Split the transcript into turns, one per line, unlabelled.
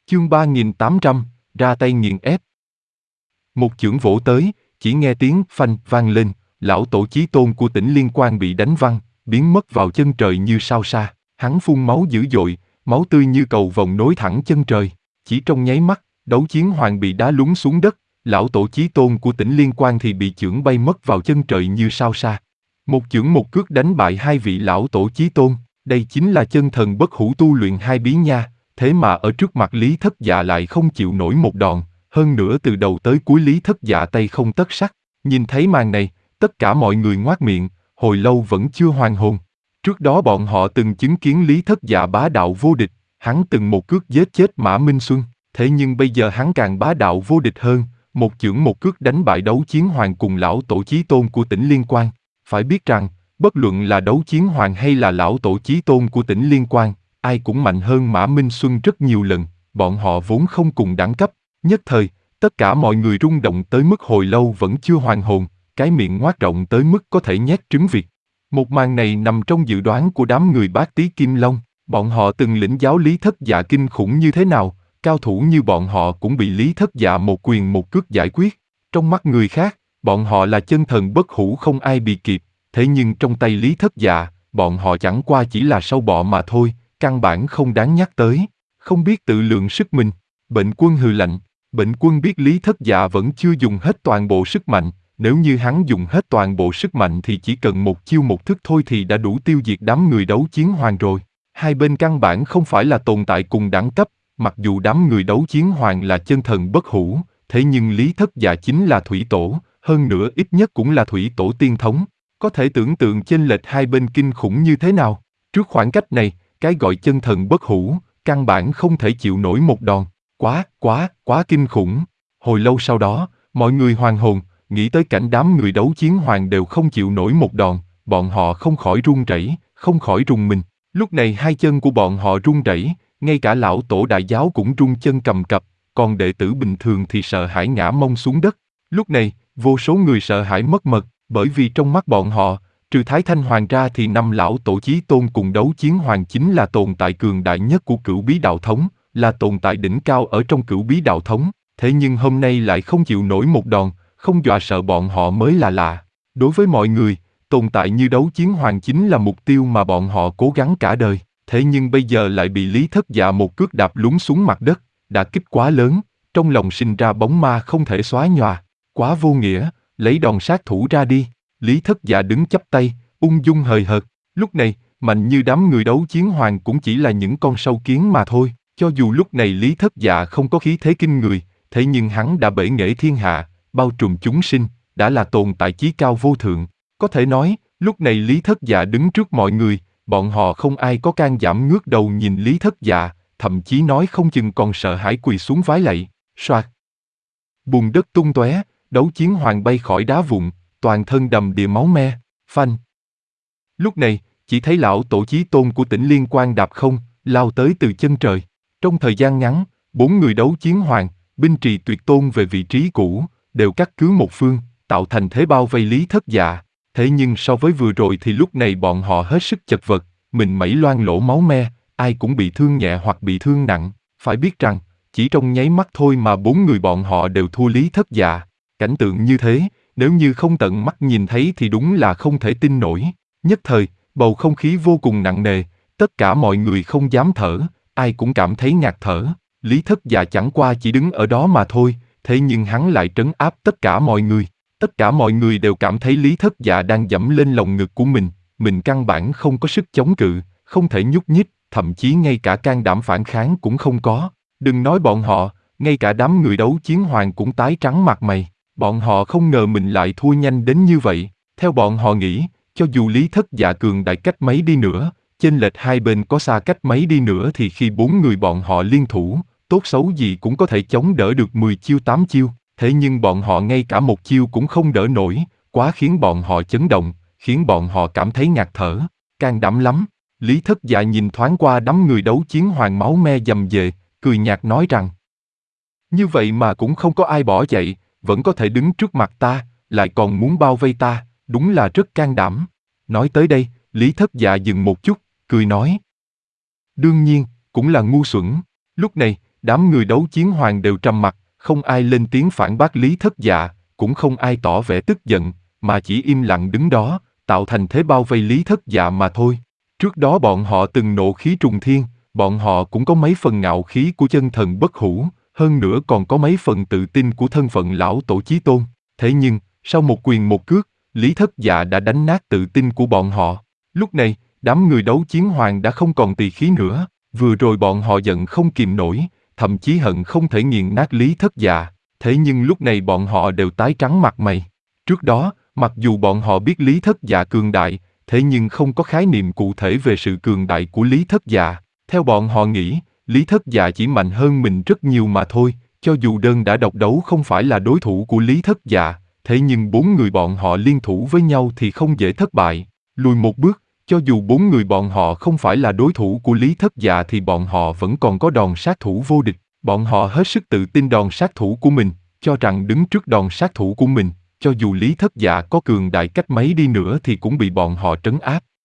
Chương 3800, ra tay nghiền ép. Một chưởng vỗ tới, chỉ nghe tiếng phanh vang lên, lão tổ chí tôn của Tỉnh Liên Quan bị đánh văng, biến mất vào chân trời như sao xa. Hắn phun máu dữ dội, máu tươi như cầu vồng nối thẳng chân trời. Chỉ trong nháy mắt, Đấu Chiến Hoàng bị đá lún xuống đất, lão tổ chí tôn của Tỉnh Liên Quan thì bị chưởng bay mất vào chân trời như sao xa. Một chưởng một cước đánh bại hai vị lão tổ chí tôn, đây chính là chân thần bất hủ tu luyện hai bí nha. Thế mà ở trước mặt Lý Thất Dạ lại không chịu nổi một đòn, hơn nữa từ đầu tới cuối Lý Thất Dạ tay không tấc sắt. Nhìn thấy màn này, tất cả mọi người ngoác miệng, hồi lâu vẫn chưa hoàn hồn. Trước đó bọn họ từng chứng kiến Lý Thất Dạ bá đạo vô địch, hắn từng một cước giết chết Mã Minh Xuân, thế nhưng bây giờ hắn càng bá đạo vô địch hơn, một chưởng một cước đánh bại Đấu Chiến Hoàng cùng lão tổ chí tôn của Tỉnh Liên Quan. Phải biết rằng, bất luận là Đấu Chiến Hoàng hay là lão tổ chí tôn của Tỉnh Liên Quan, ai cũng mạnh hơn Mã Minh Xuân rất nhiều lần, bọn họ vốn không cùng đẳng cấp. Nhất thời, tất cả mọi người rung động tới mức hồi lâu vẫn chưa hoàn hồn, cái miệng ngoác rộng tới mức có thể nhét trứng vịt. Một màn này nằm trong dự đoán của đám người Bát Tý Kim Long, bọn họ từng lĩnh giáo Lý Thất Dạ kinh khủng như thế nào, cao thủ như bọn họ cũng bị Lý Thất Dạ một quyền một cước giải quyết. Trong mắt người khác, bọn họ là chân thần bất hủ không ai bị kịp, thế nhưng trong tay Lý Thất Dạ, bọn họ chẳng qua chỉ là sâu bọ mà thôi, căn bản không đáng nhắc tới, không biết tự lượng sức mình. Bệnh Quân hừ lạnh, Bệnh Quân biết Lý Thất Dạ vẫn chưa dùng hết toàn bộ sức mạnh, nếu như hắn dùng hết toàn bộ sức mạnh thì chỉ cần một chiêu một thức thôi thì đã đủ tiêu diệt đám người Đấu Chiến Hoàng rồi. Hai bên căn bản không phải là tồn tại cùng đẳng cấp, mặc dù đám người Đấu Chiến Hoàng là chân thần bất hủ, thế nhưng Lý Thất Dạ chính là thủy tổ, hơn nữa ít nhất cũng là thủy tổ tiên thống. Có thể tưởng tượng chênh lệch hai bên kinh khủng như thế nào. Trước khoảng cách này, cái gọi chân thần bất hủ, căn bản không thể chịu nổi một đòn. Quá kinh khủng. Hồi lâu sau đó, mọi người hoàn hồn, nghĩ tới cảnh đám người Đấu Chiến Hoàng đều không chịu nổi một đòn, bọn họ không khỏi run rẩy, không khỏi rùng mình. Lúc này hai chân của bọn họ run rẩy, ngay cả lão tổ đại giáo cũng run chân cầm cập, còn đệ tử bình thường thì sợ hãi ngã mông xuống đất. Lúc này, vô số người sợ hãi mất mật, bởi vì trong mắt bọn họ, trừ Thái Thanh Hoàng ra thì năm lão tổ chí tôn cùng Đấu Chiến Hoàng chính là tồn tại cường đại nhất của Cửu Bí Đạo Thống, là tồn tại đỉnh cao ở trong Cửu Bí Đạo Thống, thế nhưng hôm nay lại không chịu nổi một đòn, không dọa sợ bọn họ mới là lạ. Đối với mọi người, tồn tại như Đấu Chiến Hoàng chính là mục tiêu mà bọn họ cố gắng cả đời, thế nhưng bây giờ lại bị Lý Thất Dạ một cước đạp lún xuống mặt đất, đả kích quá lớn, trong lòng sinh ra bóng ma không thể xóa nhòa, quá vô nghĩa, lấy đòn sát thủ ra đi. Lý Thất Dạ đứng chắp tay, ung dung hời hợt. Lúc này, mạnh như đám người Đấu Chiến Hoàng cũng chỉ là những con sâu kiến mà thôi. Cho dù lúc này Lý Thất Dạ không có khí thế kinh người, thế nhưng hắn đã bể nghệ thiên hạ, bao trùm chúng sinh, đã là tồn tại chí cao vô thượng. Có thể nói, lúc này Lý Thất Dạ đứng trước mọi người, bọn họ không ai có can đảm ngước đầu nhìn Lý Thất Dạ, thậm chí nói không chừng còn sợ hãi quỳ xuống vái lạy. Soạt. Bùn đất tung tóe, Đấu Chiến Hoàng bay khỏi đá vụn, toàn thân đầm đìa máu me, phanh. Lúc này, chỉ thấy lão tổ chí tôn của Tỉnh Liên Quan đạp không, lao tới từ chân trời. Trong thời gian ngắn, 4 người Đấu Chiến Hoàng, binh trì tuyệt tôn về vị trí cũ, đều cắt cứ một phương, tạo thành thế bao vây Lý Thất Dạ. Thế nhưng so với vừa rồi thì lúc này bọn họ hết sức chật vật, mình mẩy loang lỗ máu me, ai cũng bị thương nhẹ hoặc bị thương nặng. Phải biết rằng, chỉ trong nháy mắt thôi mà 4 người bọn họ đều thua Lý Thất Dạ. Cảnh tượng như thế, nếu như không tận mắt nhìn thấy thì đúng là không thể tin nổi. Nhất thời, bầu không khí vô cùng nặng nề, tất cả mọi người không dám thở, ai cũng cảm thấy ngạt thở. Lý Thất Dạ chẳng qua chỉ đứng ở đó mà thôi, thế nhưng hắn lại trấn áp tất cả mọi người. Tất cả mọi người đều cảm thấy Lý Thất Dạ đang dẫm lên lồng ngực của mình căn bản không có sức chống cự, không thể nhúc nhích, thậm chí ngay cả can đảm phản kháng cũng không có. Đừng nói bọn họ, ngay cả đám người Đấu Chiến Hoàng cũng tái trắng mặt mày. Bọn họ không ngờ mình lại thua nhanh đến như vậy. Theo bọn họ nghĩ, cho dù Lý Thất Dạ cường đại cách mấy đi nữa, chênh lệch hai bên có xa cách mấy đi nữa thì khi 4 người bọn họ liên thủ, tốt xấu gì cũng có thể chống đỡ được 10 chiêu 8 chiêu. Thế nhưng bọn họ ngay cả một chiêu cũng không đỡ nổi, quá khiến bọn họ chấn động, khiến bọn họ cảm thấy ngạt thở. Can đảm lắm. Lý Thất Dạ nhìn thoáng qua đám người Đấu Chiến Hoàng máu me dầm dề, cười nhạt nói rằng: như vậy mà cũng không có ai bỏ chạy, vẫn có thể đứng trước mặt ta, lại còn muốn bao vây ta, đúng là rất can đảm. Nói tới đây, Lý Thất Dạ dừng một chút, cười nói: đương nhiên, cũng là ngu xuẩn. Lúc này, đám người Đấu Chiến Hoàng đều trầm mặc, không ai lên tiếng phản bác Lý Thất Dạ, cũng không ai tỏ vẻ tức giận, mà chỉ im lặng đứng đó, tạo thành thế bao vây Lý Thất Dạ mà thôi. Trước đó bọn họ từng nộ khí trùng thiên, bọn họ cũng có mấy phần ngạo khí của chân thần bất hủ, hơn nữa còn có mấy phần tự tin của thân phận lão tổ chí tôn. Thế nhưng, sau một quyền một cước, Lý Thất Dạ đã đánh nát tự tin của bọn họ. Lúc này, đám người Đấu Chiến Hoàng đã không còn tỳ khí nữa, vừa rồi bọn họ giận không kìm nổi, thậm chí hận không thể nghiền nát Lý Thất Dạ, thế nhưng lúc này bọn họ đều tái trắng mặt mày. Trước đó, mặc dù bọn họ biết Lý Thất Dạ cường đại, thế nhưng không có khái niệm cụ thể về sự cường đại của Lý Thất Dạ. Theo bọn họ nghĩ, Lý Thất Dạ chỉ mạnh hơn mình rất nhiều mà thôi, cho dù đơn đã độc đấu không phải là đối thủ của Lý Thất Dạ, thế nhưng 4 người bọn họ liên thủ với nhau thì không dễ thất bại. Lùi một bước, cho dù 4 người bọn họ không phải là đối thủ của Lý Thất Dạ thì bọn họ vẫn còn có đòn sát thủ vô địch. Bọn họ hết sức tự tin đòn sát thủ của mình, cho rằng đứng trước đòn sát thủ của mình, cho dù Lý Thất Dạ có cường đại cách mấy đi nữa thì cũng bị bọn họ trấn áp.